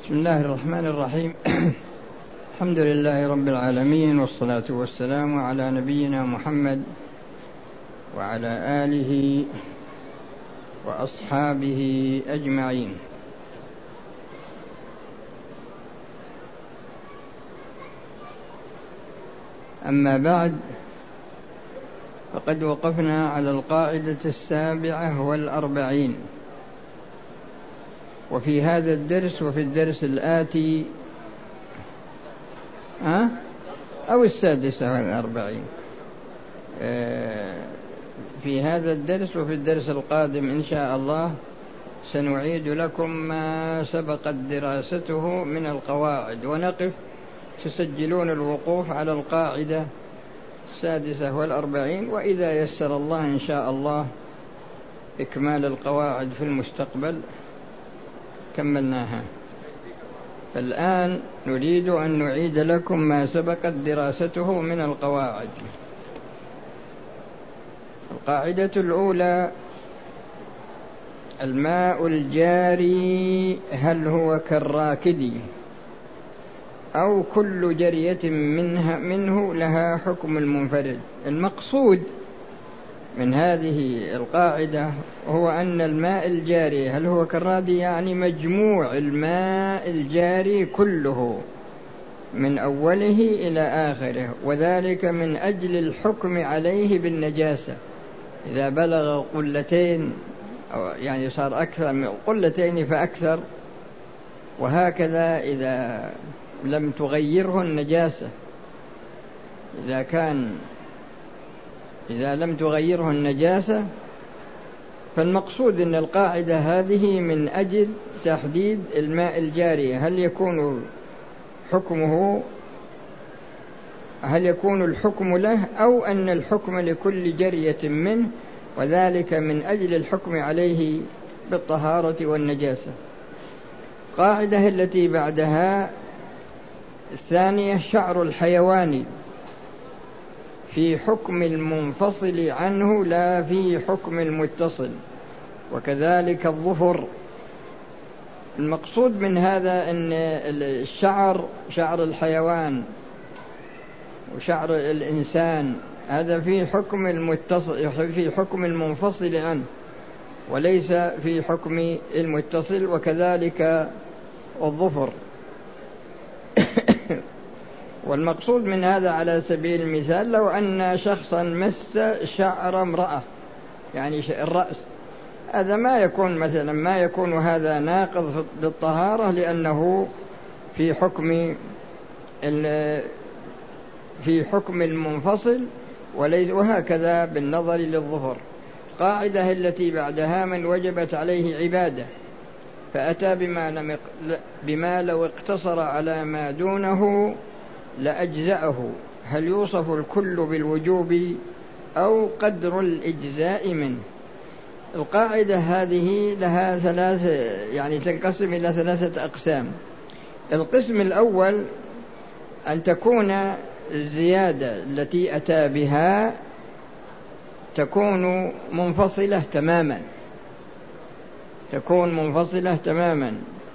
بسم الله الرحمن الرحيم. الحمد لله رب العالمين، والصلاة والسلام على نبينا محمد وعلى آله وأصحابه أجمعين. أما بعد، فقد وقفنا على القاعدة 47، وفي هذا الدرس وفي الدرس الآتي أو 46، في هذا الدرس وفي الدرس القادم إن شاء الله سنعيد لكم ما سبقت دراسته من القواعد، ونقف تسجلون الوقوف على القاعدة 46، وإذا يسر الله إن شاء الله إكمال القواعد في المستقبل كملناها. فالآن نريد أن نعيد لكم ما سبقت دراسته من القواعد. القاعدة الأولى: الماء الجاري هل هو كالراكد أو كل جرية منه لها حكم المنفرد؟ المقصود من هذه القاعدة هو أن الماء الجاري هل هو كالرادي، يعني مجموع الماء الجاري كله من أوله إلى آخره، وذلك من أجل الحكم عليه بالنجاسة. إذا بلغ قلتين أو يعني صار أكثر من قلتين فأكثر، وهكذا إذا لم تغيره النجاسة، إذا لم تغيره النجاسة. فالمقصود أن القاعدة هذه من أجل تحديد الماء الجاري هل يكون الحكم له أو أن الحكم لكل جرية منه، وذلك من أجل الحكم عليه بالطهارة والنجاسة. قاعدة التي بعدها الثانية: شعر الحيوان في حكم المنفصل عنه لا في حكم المتصل، وكذلك الظفر. المقصود من هذا أن شعر الحيوان وشعر الإنسان هذا في حكم المنفصل عنه وليس في حكم المتصل، وكذلك الظفر. والمقصود من هذا على سبيل المثال: لو أن شخصا مس شعر امرأة، يعني الرأس، هذا ما يكون هذا ناقض للطهارة، لأنه في حكم المنفصل، وهكذا بالنظر للظفر. قاعدة التي بعدها: من وجبت عليه عبادة فأتى بما لو اقتصر على ما دونه لأجزأه، هل يوصف الكل بالوجوب أو قدر الإجزاء منه؟ القاعدة هذه لها تنقسم إلى 3 أقسام. القسم الأول: أن تكون الزيادة التي أتى بها تكون منفصلة تماما.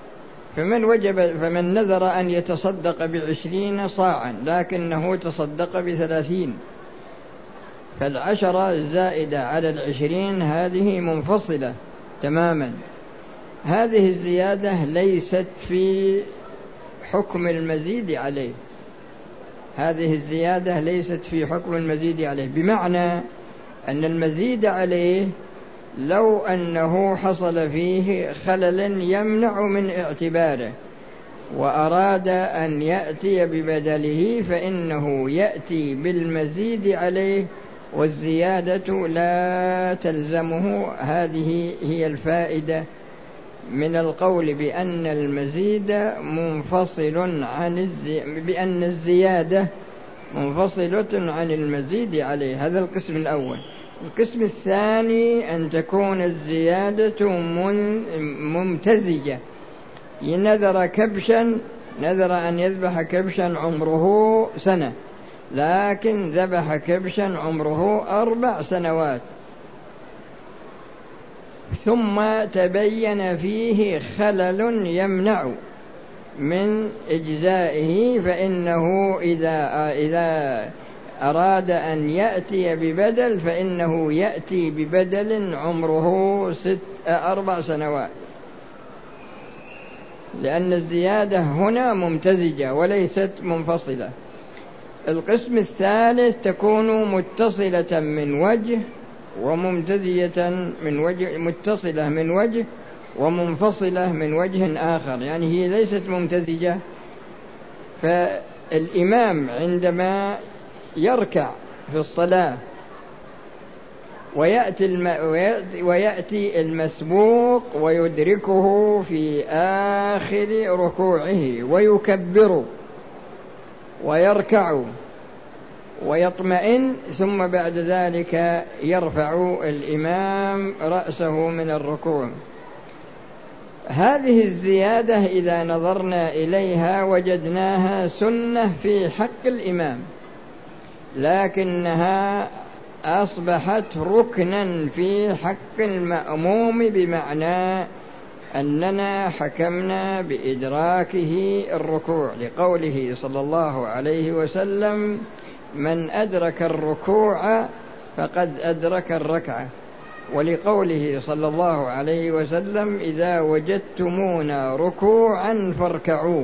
فمن نذر أن يتصدق ب20 صاعا لكنه تصدق ب30، فال10 الزائدة على 20 هذه منفصلة تماما. هذه الزيادة ليست في حكم المزيد عليه، بمعنى أن المزيد عليه لو أنه حصل فيه خلل يمنع من اعتباره وأراد أن يأتي ببدله، فإنه يأتي بالمزيد عليه والزيادة لا تلزمه. هذه هي الفائدة من القول بأن بأن الزيادة منفصلة عن المزيد عليه. هذا القسم الأول. القسم الثاني: أن تكون الزيادة ممتزجة. نذر أن يذبح كبشا عمره 1 سنة، لكن ذبح كبشا عمره 4 سنوات، ثم تبين فيه خلل يمنع من إجزائه، فإنه إذا أراد أن يأتي ببدل فإنه يأتي ببدل عمره 4 سنوات، لأن الزيادة هنا ممتزجة وليست منفصلة. القسم الثالث تكون متصلة من وجه وممتزجة من وجه، متصلة من وجه ومنفصلة من وجه آخر، يعني هي ليست ممتزجة. فالإمام عندما يركع في الصلاة ويأتي المسبوق ويدركه في آخر ركوعه ويكبر ويركع ويطمئن، ثم بعد ذلك يرفع الإمام رأسه من الركوع. هذه الزيادة إذا نظرنا إليها وجدناها سنة في حق الإمام، لكنها أصبحت ركنا في حق المأموم، بمعنى أننا حكمنا بإدراكه الركوع، لقوله صلى الله عليه وسلم: من أدرك الركوع فقد أدرك الركعة، ولقوله صلى الله عليه وسلم: إذا وجدتمونا ركوعا فاركعوا،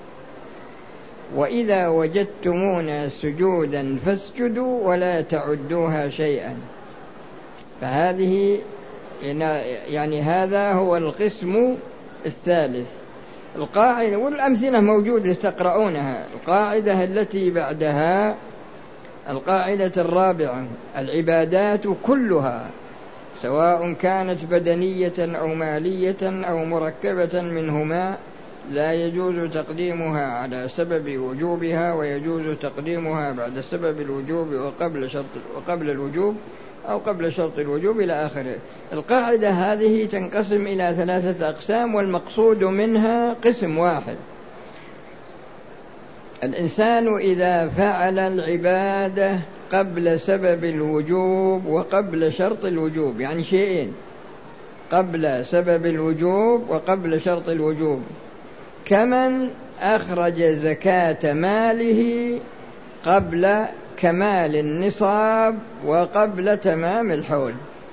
وإذا وجدتمونا سجودا فاسجدوا ولا تعدوها شيئا. فهذه يعني هذا هو القسم الثالث. القاعدة والأمثلة موجودة تقرؤونها. القاعدة التي بعدها القاعدة الرابعة: العبادات كلها سواء كانت بدنية أو مالية أو مركبة منهما لا يجوز تقديمها على سبب وجوبها، ويجوز تقديمها بعد سبب الوجوب وقبل الوجوب أو قبل شرط الوجوب إلى آخره. القاعدة هذه تنقسم إلى 3 أقسام، والمقصود منها قسم واحد: الإنسان إذا فعل العبادة قبل سبب الوجوب وقبل شرط الوجوب، يعني شيئين: قبل سبب الوجوب وقبل شرط الوجوب، كمن أخرج زكاة ماله قبل كمال النصاب وقبل تمام الحول.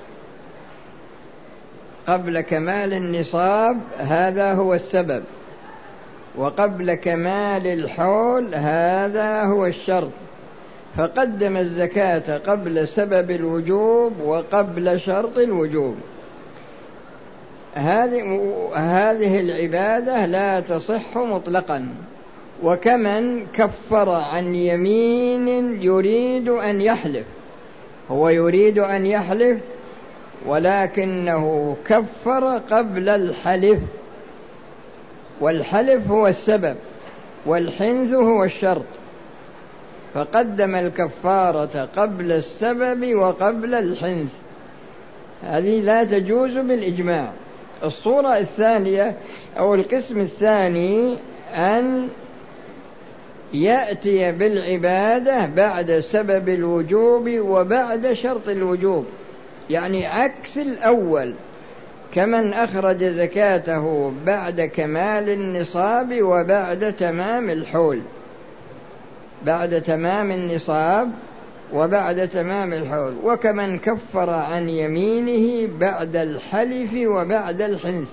قبل كمال النصاب هذا هو السبب، وقبل كمال الحول هذا هو الشرط، فقدم الزكاة قبل سبب الوجوب وقبل شرط الوجوب. هذه العبادة لا تصح مطلقا. وكمن كفر عن يمين يريد أن يحلف، هو يريد أن يحلف ولكنه كفر قبل الحلف، والحلف هو السبب والحنث هو الشرط، فقدم الكفارة قبل السبب وقبل الحنث. هذه لا تجوز بالإجماع. الصورة الثانية أو القسم الثاني أن يأتي بالعبادة بعد سبب الوجوب وبعد شرط الوجوب، يعني عكس الأول، كمن أخرج زكاته بعد كمال النصاب وبعد تمام الحول، بعد تمام النصاب وبعد تمام الحول، وكمن كفر عن يمينه بعد الحلف وبعد الحنث.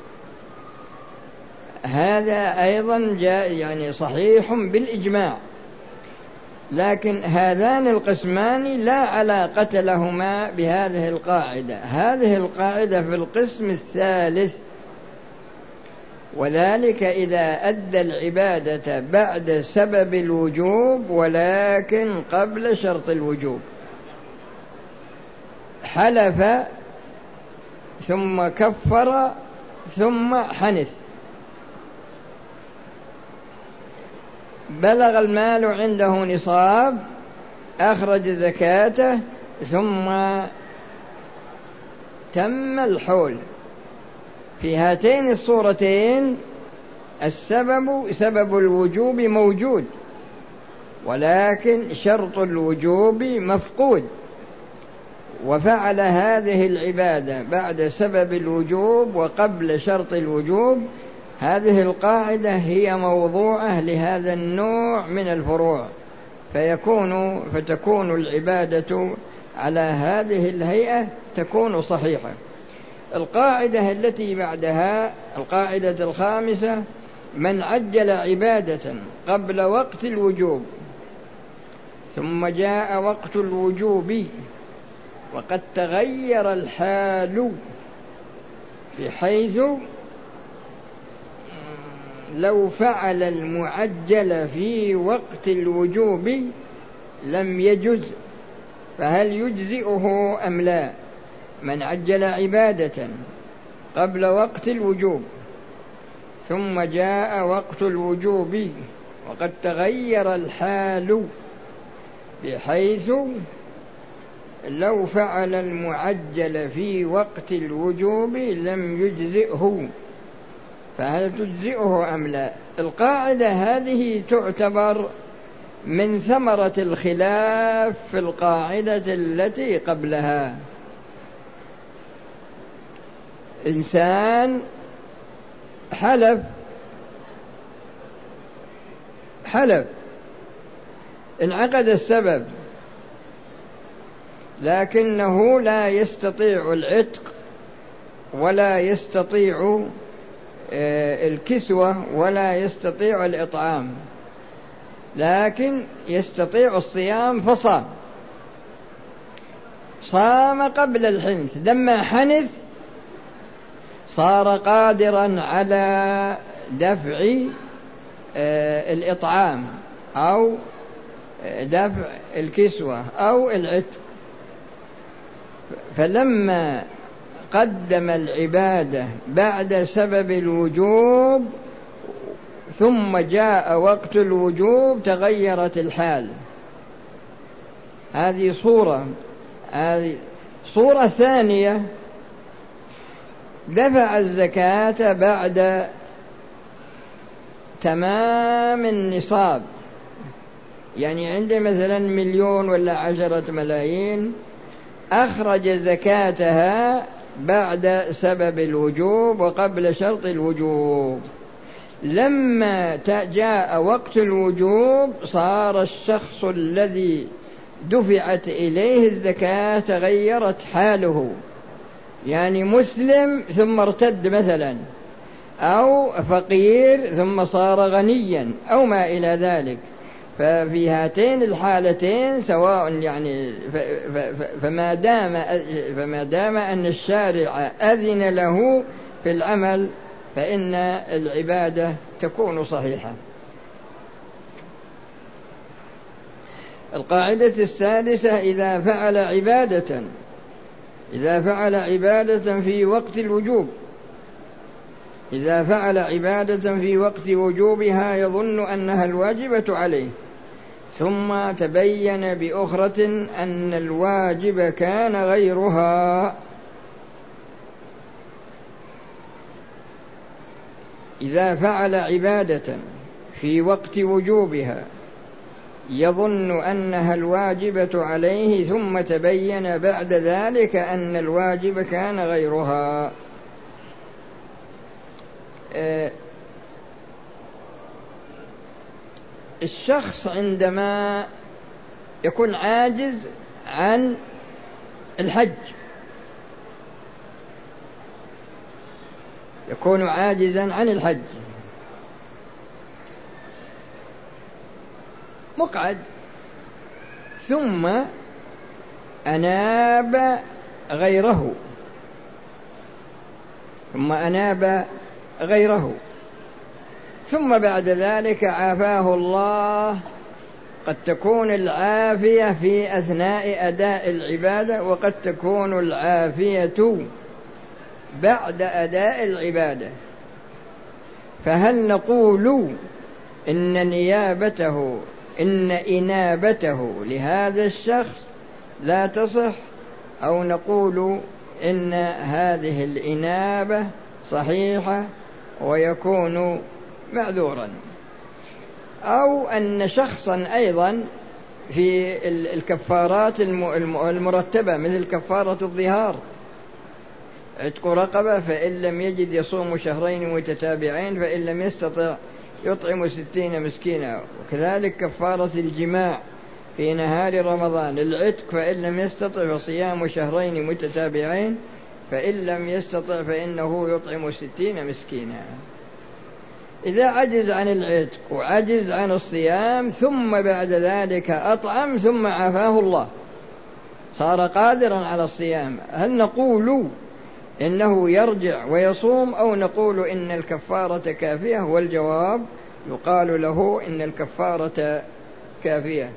هذا أيضا جاء يعني صحيح بالإجماع، لكن هذان القسمان لا علاقة لهما بهذه القاعدة. هذه القاعدة في القسم الثالث، وذلك إذا أدى العبادة بعد سبب الوجوب ولكن قبل شرط الوجوب، حلف ثم كفر ثم حنث، بلغ المال عنده نصاب، أخرج زكاته، ثم تم الحول. في هاتين الصورتين السبب سبب الوجوب موجود، ولكن شرط الوجوب مفقود، وفعل هذه العبادة بعد سبب الوجوب وقبل شرط الوجوب، هذه القاعدة هي موضوعة لهذا النوع من الفروع، فتكون العبادة على هذه الهيئة تكون صحيحة. القاعدة التي بعدها القاعدة الخامسة: من عجل عبادة قبل وقت الوجوب ثم جاء وقت الوجوب وقد تغير الحال، بحيث لو فعل المعجل في وقت الوجوب لم يجز، فهل يجزئه أم لا؟ من عجل عبادة قبل وقت الوجوب ثم جاء وقت الوجوب وقد تغير الحال، بحيث لو فعل المعجل في وقت الوجوب لم يجزئه، فهل تجزئه أم لا؟ القاعدة هذه تعتبر من ثمرة الخلاف في القاعدة التي قبلها. إنسان حلف انعقد السبب، لكنه لا يستطيع العتق ولا يستطيع الكسوة ولا يستطيع الإطعام، لكن يستطيع الصيام صام قبل الحنث، لما حنث صار قادرا على دفع الإطعام أو دفع الكسوة أو العتق، فلما قدم العبادة بعد سبب الوجوب ثم جاء وقت الوجوب تغيرت الحال. هذه صورة ثانية: دفع الزكاة بعد تمام النصاب، يعني عنده مثلا 1,000,000 ولا 10 ملايين، أخرج زكاتها بعد سبب الوجوب وقبل شرط الوجوب، لما جاء وقت الوجوب صار الشخص الذي دفعت إليه الزكاة تغيرت حاله، يعني مسلم ثم ارتد مثلا، أو فقير ثم صار غنيا أو ما إلى ذلك. ففي هاتين الحالتين سواء، يعني فما دام أن الشارع أذن له في العمل فإن العبادة تكون صحيحة. القاعدة السادسة: إذا فعل عبادة في وقت الوجوب، إذا فعل عبادة في وقت وجوبها يظن أنها الواجبة عليه ثم تبين بأخرى أن الواجب كان غيرها. إذا فعل عبادة في وقت وجوبها يظن أنها الواجبة عليه ثم تبين بعد ذلك أن الواجب كان غيرها. الشخص عندما يكون عاجز عن الحج، يكون عاجزا عن الحج، مقعد، ثم أناب غيره، ثم بعد ذلك عافاه الله. قد تكون العافية في أثناء أداء العبادة، وقد تكون العافية بعد أداء العبادة، فهل نقول إن إنابته لهذا الشخص لا تصح، أو نقول إن هذه الإنابة صحيحة ويكون معذورا، أو أن شخصا أيضا في الكفارات المرتبة مثل كفارة الظهار عتق رقبة، فإن لم يجد يصوم شهرين متتابعين، فإن لم يستطع يطعم 60 مسكينا. وكذلك كفارة الجماع في نهار رمضان العتق، فإن لم يستطع فصيام شهرين متتابعين، فإن لم يستطع فإنه يطعم 60 مسكينا. إذا عجز عن العتق وعجز عن الصيام ثم بعد ذلك أطعم ثم عافاه الله صار قادرا على الصيام، هل نقول إنه يرجع ويصوم أو نقول إن الكفارة كافية؟ والجواب يقال له إن الكفارة كافية.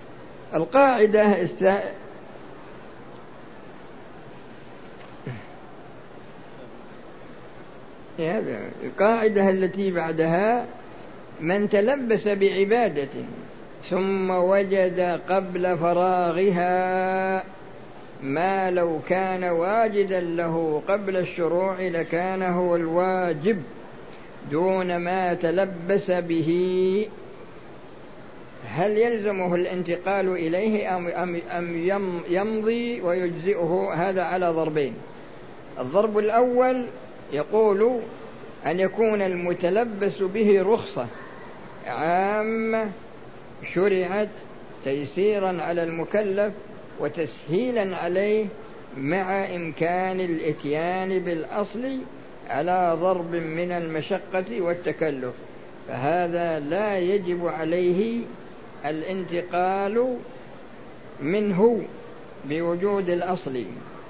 القاعدة التي بعدها: من تلبس بعبادة ثم وجد قبل فراغها ما لو كان واجدا له قبل الشروع لكان هو الواجب دون ما تلبس به، هل يلزمه الانتقال إليه أم يمضي ويجزئه؟ هذا على ضربين. الضرب الأول يقول أن يكون المتلبس به رخصة عامة شرعت تيسيرا على المكلف وتسهيلا عليه مع إمكان الإتيان بالأصل على ضرب من المشقة والتكلف، فهذا لا يجب عليه الانتقال منه بوجود الأصل.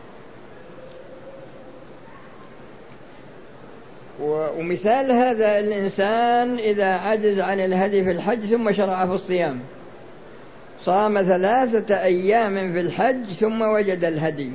ومثال هذا الإنسان إذا عجز عن الهدي في الحج ثم شرع في الصيام، صام 3 أيام في الحج ثم وجد الهدي،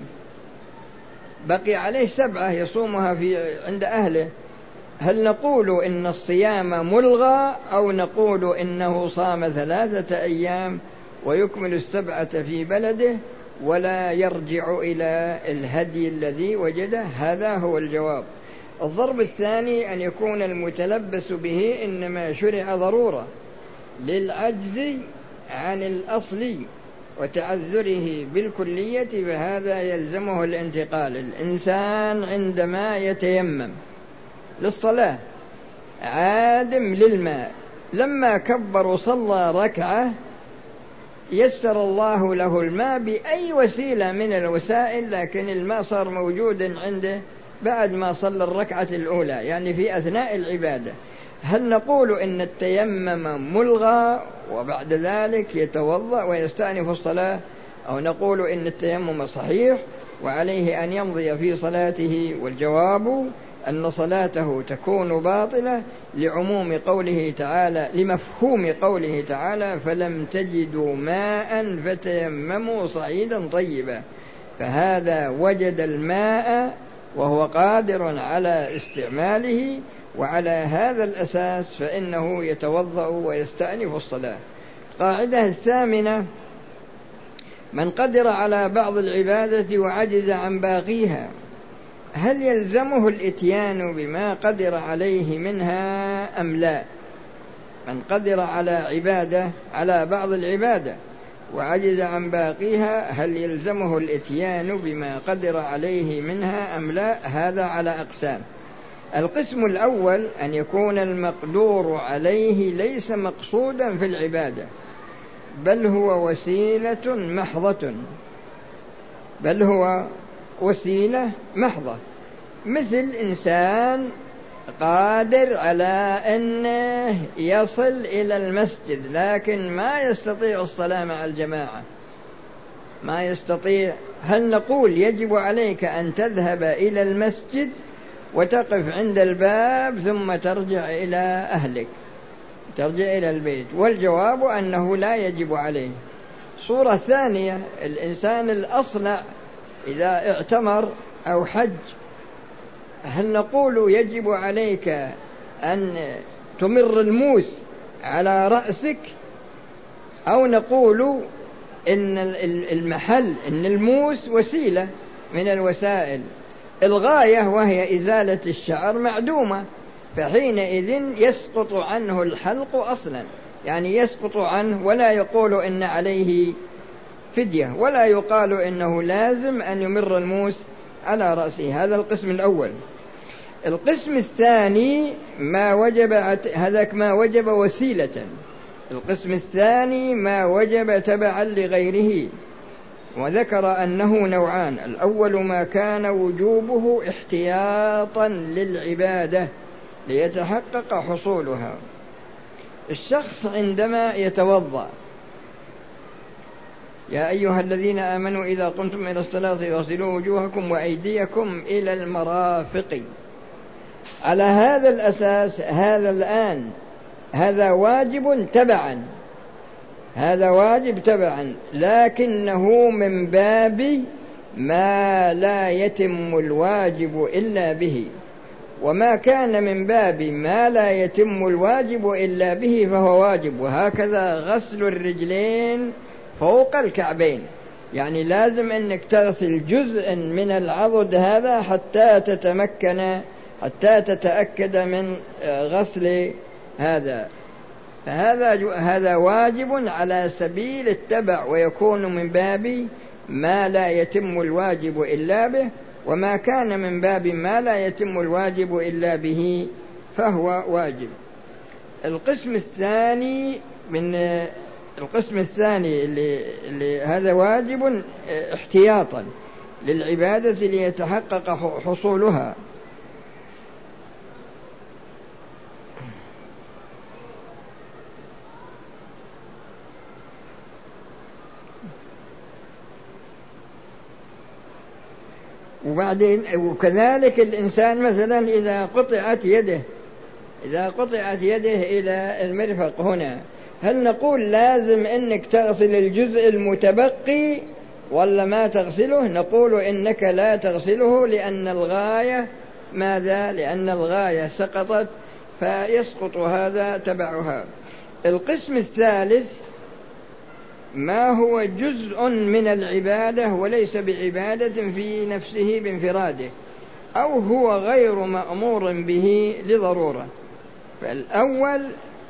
بقي عليه 7 يصومها عند أهله، هل نقول إن الصيام ملغى أو نقول إنه صام 3 أيام ويكمل 7 في بلده ولا يرجع إلى الهدي الذي وجده؟ هذا هو الجواب. الضرب الثاني أن يكون المتلبس به إنما شرع ضرورة للعجز عن الأصل وتعذره بالكلية، فهذا يلزمه الانتقال. الإنسان عندما يتيمم للصلاة عادم للماء، لما كبر وصلى ركعة يسر الله له الماء بأي وسيلة من الوسائل، لكن الماء صار موجودا عنده بعد ما صلى الركعة الأولى، يعني في أثناء العبادة، هل نقول إن التيمم ملغى وبعد ذلك يتوضأ ويستأنف الصلاة، أو نقول إن التيمم صحيح وعليه أن يمضي في صلاته؟ والجواب أن صلاته تكون باطلة لعموم قوله تعالى، لمفهوم قوله تعالى: فلم تجدوا ماء فتيمموا صعيدا طيبا، فهذا وجد الماء وهو قادر على استعماله، وعلى هذا الأساس فإنه يتوضأ ويستأنف الصلاة. القاعدة الثامنة: من قدر على بعض العبادة وعجز عن باقيها، هل يلزمه الإتيان بما قدر عليه منها أم لا؟ من قدر على بعض العبادة وعجز عن باقيها، هل يلزمه الإتيان بما قدر عليه منها أم لا؟ هذا على أقسام. القسم الأول أن يكون المقدور عليه ليس مقصودا في العبادة، بل هو وسيلة محضة، مثل إنسان قادر على أنه يصل إلى المسجد لكن ما يستطيع الصلاة مع الجماعة، ما يستطيع، هل نقول يجب عليك أن تذهب إلى المسجد وتقف عند الباب ثم ترجع إلى أهلك، ترجع إلى البيت؟ والجواب أنه لا يجب عليه. صورة ثانية: الإنسان الأصلع إذا اعتمر أو حج، هل نقول يجب عليك أن تمر الموس على رأسك، أو نقول إن إن الموس وسيلة من الوسائل، الغاية وهي إزالة الشعر معدومة، فحينئذ يسقط عنه الحلق أصلا، يعني يسقط عنه، ولا يقول إن عليه فدية، ولا يقال إنه لازم أن يمر الموس على رأسه. هذا القسم الأول. القسم الثاني ما وجب، هذاك ما وجب وسيلة. القسم الثاني ما وجب تبعا لغيره، وذكر أنه نوعان. الأول ما كان وجوبه احتياطا للعبادة ليتحقق حصولها. الشخص عندما يتوضأ: يا أيها الذين آمنوا إذا قمتم إلى الصلاة فاغسلوا وجوهكم وأيديكم إلى المرافق. على هذا الأساس هذا الآن هذا واجب تبعا، هذا واجب تبعا، لكنه من باب ما لا يتم الواجب إلا به. وما كان من باب ما لا يتم الواجب إلا به فهو واجب. وهكذا غسل الرجلين فوق الكعبين، يعني لازم أنك تغسل جزءا من العضد هذا حتى تتمكن، حتى تتأكد من غسل هذا. فهذا واجب على سبيل التبع، ويكون من باب ما لا يتم الواجب إلا به. وما كان من باب ما لا يتم الواجب إلا به فهو واجب. القسم الثاني اللي هذا واجب احتياطا للعبادة ليتحقق حصولها. وبعدين وكذلك الإنسان مثلا إذا قطعت يده إلى المرفق هنا، هل نقول لازم أنك تغسل الجزء المتبقي ولا ما تغسله؟ نقول إنك لا تغسله، لأن الغاية ماذا؟ لأن الغاية سقطت فيسقط هذا تبعها. القسم الثالث ما هو جزء من العبادة وليس بعبادة في نفسه بانفراده، أو هو غير مأمور به لضرورة. فالأول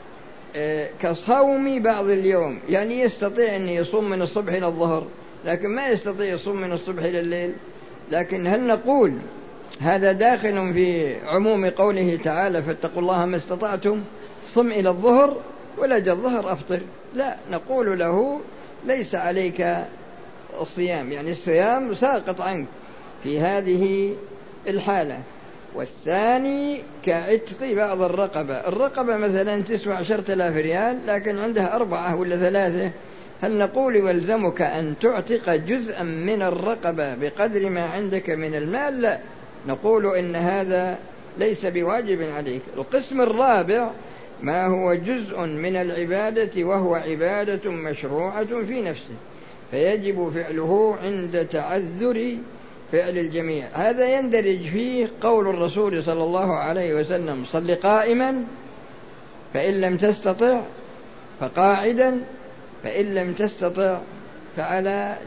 كصوم بعض اليوم، يعني يستطيع أن يصوم من الصبح إلى الظهر لكن ما يستطيع يصوم من الصبح إلى الليل. لكن هل نقول هذا داخل في عموم قوله تعالى فاتقوا الله ما استطعتم، صم إلى الظهر ولا جاء الظهر أفطر؟ لا، نقول له ليس عليك الصيام، يعني الصيام ساقط عنك في هذه الحالة. والثاني كعتق بعض الرقبة مثلا تسوى 10,000 ريال لكن عندها 4 ولا 3، هل نقول يلزمك أن تعتق جزءا من الرقبة بقدر ما عندك من المال؟ لا، نقول إن هذا ليس بواجب عليك. القسم الرابع ما هو جزء من العبادة وهو عبادة مشروعة في نفسه فيجب فعله عند تعذر فعل الجميع. هذا يندرج فيه قول الرسول صلى الله عليه وسلم صل قائما فإن لم تستطع فقاعدا فإن لم تستطع فعلى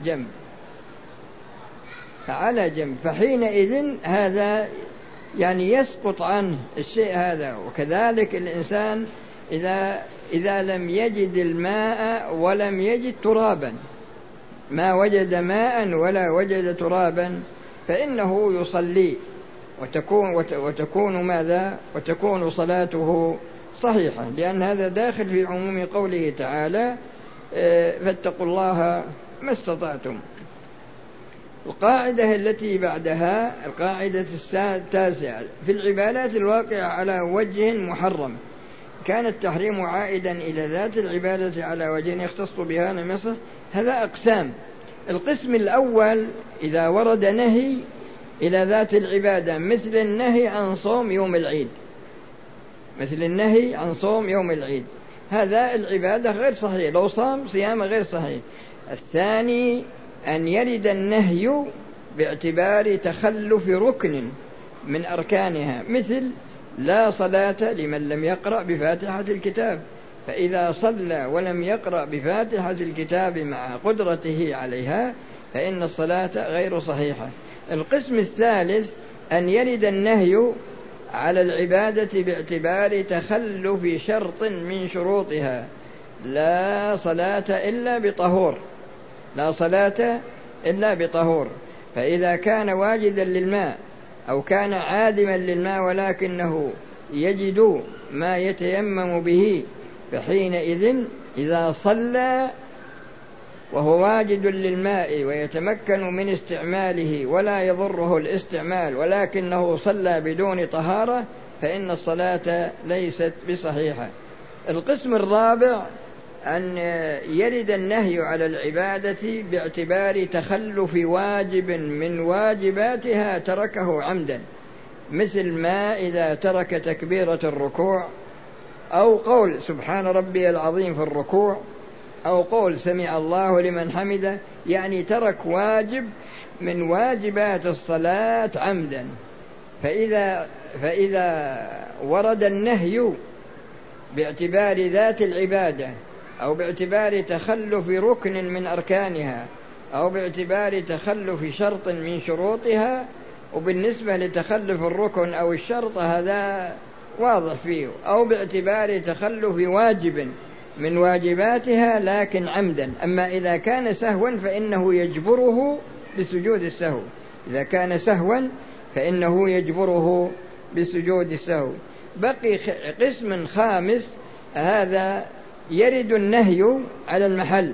جنب. فحينئذ هذا يعني يسقط عنه الشيء هذا. وكذلك الإنسان إذا لم يجد الماء ولم يجد ترابا، ما وجد ماء ولا وجد ترابا، فإنه يصلي وتكون ماذا؟ وتكون صلاته صحيحة، لأن هذا داخل في عموم قوله تعالى فاتقوا الله ما استطعتم. القاعدة التي بعدها القاعدة التاسعة: في العبادات الواقعة على وجه محرم كان التحريم عائدا إلى ذات العبادة على وجه يختص بها لم يصح. هذا أقسام. القسم الأول إذا ورد نهي إلى ذات العبادة مثل النهي عن صوم يوم العيد، هذا العبادة غير صحيح، لو صام صيام غير صحيح. الثاني أن يرد النهي باعتبار تخلف ركن من أركانها، مثل لا صلاة لمن لم يقرأ بفاتحة الكتاب، فإذا صلى ولم يقرأ بفاتحة الكتاب مع قدرته عليها فإن الصلاة غير صحيحة. القسم الثالث أن يرد النهي على العبادة باعتبار تخلف شرط من شروطها، لا صلاة إلا بطهور، فإذا كان واجدا للماء أو كان عادما للماء ولكنه يجد ما يتيمم به، فحينئذ إذا صلى وهو واجد للماء ويتمكن من استعماله ولا يضره الاستعمال ولكنه صلى بدون طهارة، فإن الصلاة ليست بصحيحة. القسم الرابع أن يرد النهي على العبادة باعتبار تخلف واجب من واجباتها تركه عمدا، مثل ما إذا ترك تكبيرة الركوع، أو قول سبحان ربي العظيم في الركوع، أو قول سمع الله لمن حمده، يعني ترك واجب من واجبات الصلاة عمدا. فإذا ورد النهي باعتبار ذات العبادة أو باعتبار تخلف ركن من أركانها أو باعتبار تخلف شرط من شروطها، وبالنسبة لتخلف الركن أو الشرط هذا واضح فيه، أو باعتبار تخلف واجب من واجباتها لكن عمدا. أما إذا كان سهوا فإنه يجبره بسجود السهو، إذا كان سهوا فإنه يجبره بسجود السهو. بقي قسم خامس، هذا يرد النهي على المحل،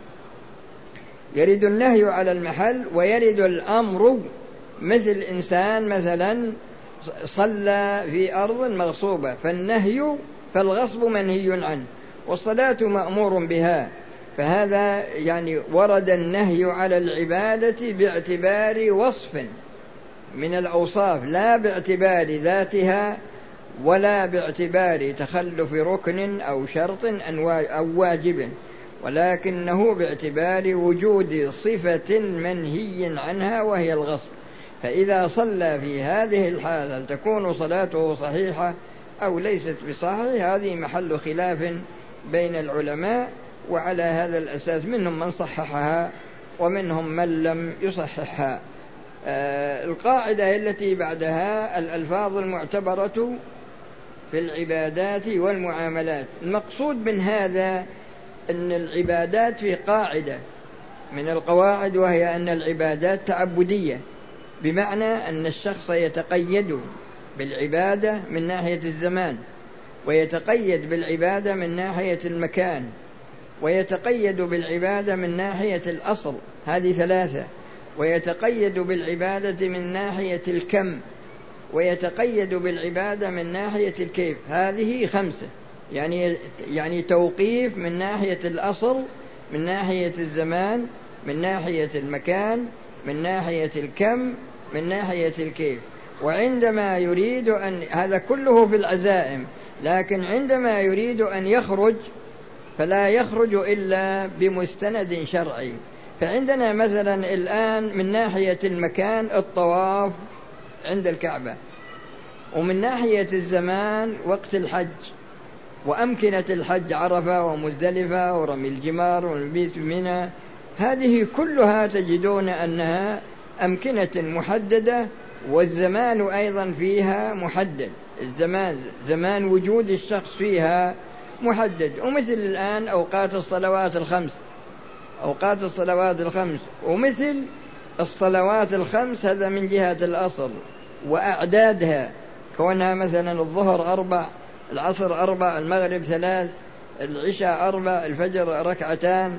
يرد النهي على المحل ويرد الأمر، مثل إنسان مثلا صلى في أرض مغصوبة، فالغصب منهي عنه والصلاة مأمور بها، فهذا يعني ورد النهي على العبادة باعتبار وصف من الأوصاف، لا باعتبار ذاتها ولا باعتبار تخلف ركن أو شرط أو واجب، ولكنه باعتبار وجود صفة منهي عنها وهي الغصب. فإذا صلى في هذه الحال هل تكون صلاته صحيحة أو ليست بصحيح؟ هذه محل خلاف بين العلماء، وعلى هذا الأساس منهم من صححها ومنهم من لم يصححها. القاعدة التي بعدها الألفاظ المعتبرة في العبادات والمعاملات. المقصود من هذا أن العبادات في قاعدة من القواعد، وهي أن العبادات تعبدية، بمعنى أن الشخص يتقيد بالعبادة من ناحية الزمان، ويتقيد بالعبادة من ناحية المكان، ويتقيد بالعبادة من ناحية الأصل، هذه ثلاثة، ويتقيد بالعبادة من ناحية الكم، ويتقيد بالعبادة من ناحية الكيف، هذه خمسة. يعني توقيف من ناحية الأصل، من ناحية الزمان، من ناحية المكان، من ناحية الكم، من ناحية الكيف. وعندما يريد أن، هذا كله في العزائم، لكن عندما يريد أن يخرج فلا يخرج إلا بمستند شرعي. فعندنا مثلا الآن من ناحية المكان الطواف عند الكعبة، ومن ناحية الزمان وقت الحج وأمكنة الحج عرفة ومزدلفة ورمي الجمار والمبيت منى، هذه كلها تجدون أنها أمكنة محددة، والزمان أيضا فيها محدد، الزمان زمان وجود الشخص فيها محدد. ومثل الآن أوقات الصلوات الخمس، أوقات الصلوات الخمس، ومثل الصلوات الخمس، هذا من جهة الأصل وأعدادها، كونها مثلا الظهر 4، العصر 4، المغرب 3، العشاء 4، الفجر 2.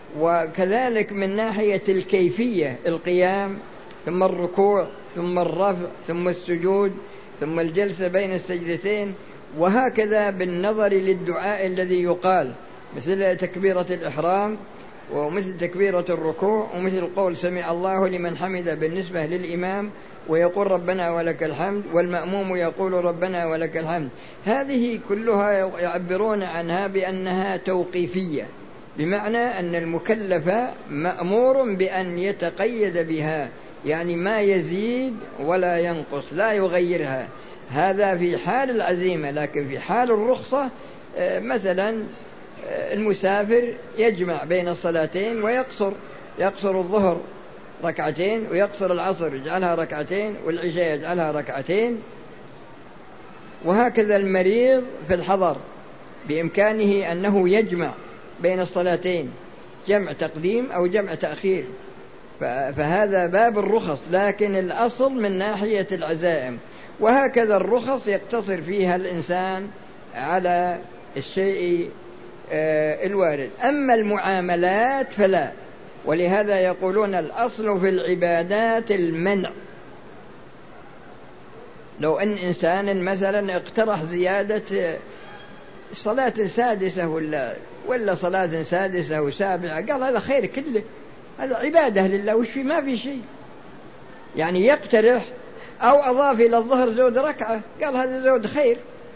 وكذلك من ناحية الكيفية، القيام ثم الركوع ثم الرفع ثم السجود ثم الجلسة بين السجدتين، وهكذا بالنظر للدعاء الذي يقال، مثل تكبيرة الإحرام ومثل تكبيرة الركوع ومثل قول سمع الله لمن حمده بالنسبة للإمام، ويقول ربنا ولك الحمد، والمأموم يقول ربنا ولك الحمد. هذه كلها يعبرون عنها بأنها توقيفية، بمعنى أن المكلف مأمور بأن يتقيد بها، يعني ما يزيد ولا ينقص، لا يغيرها. هذا في حال العزيمة، لكن في حال الرخصة مثلا المسافر يجمع بين الصلاتين يقصر الظهر 2 ويقصر العصر يجعلها 2 والعشاء يجعلها 2. وهكذا المريض في الحضر بإمكانه أنه يجمع بين الصلاتين، جمع تقديم أو جمع تأخير، فهذا باب الرخص، لكن الأصل من ناحية العزائم. وهكذا الرخص يقتصر فيها الإنسان على الشيء الوارد. أما المعاملات فلا، ولهذا يقولون الأصل في العبادات المنع. لو أن إنسان مثلا اقترح زيادة صلاة سادسة ولا صلاة سادسة وسابعة، قال هذا خير كله، هذا عبادة لله، وش في ما في شيء، يعني يقترح. أو أضاف إلى الظهر زود ركعة، قال هذا زود خير.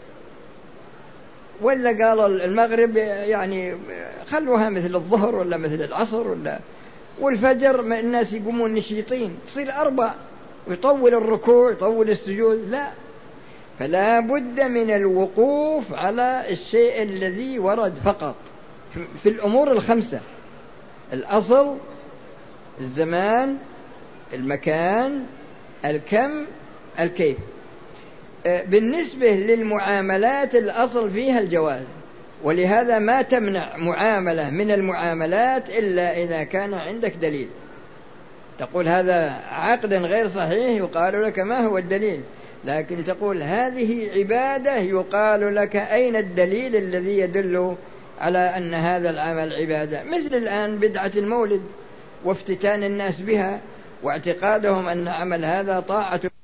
ولا قال المغرب يعني خلوها مثل الظهر ولا مثل العصر والفجر الناس يقومون نشيطين، تصير 4 ويطول الركوع يطول السجود. لا، فلا بد من الوقوف على الشيء الذي ورد فقط في الأمور ال5: الأصل، الزمان، المكان، الكم، الكيف. بالنسبة للمعاملات الأصل فيها الجواز، ولهذا ما تمنع معاملة من المعاملات إلا إذا كان عندك دليل. تقول هذا عقد غير صحيح، يقال لك ما هو الدليل؟ لكن تقول هذه عبادة، يقال لك أين الدليل الذي يدل على أن هذا العمل عبادة؟ مثل الآن بدعة المولد وافتتان الناس بها واعتقادهم أن عمل هذا طاعة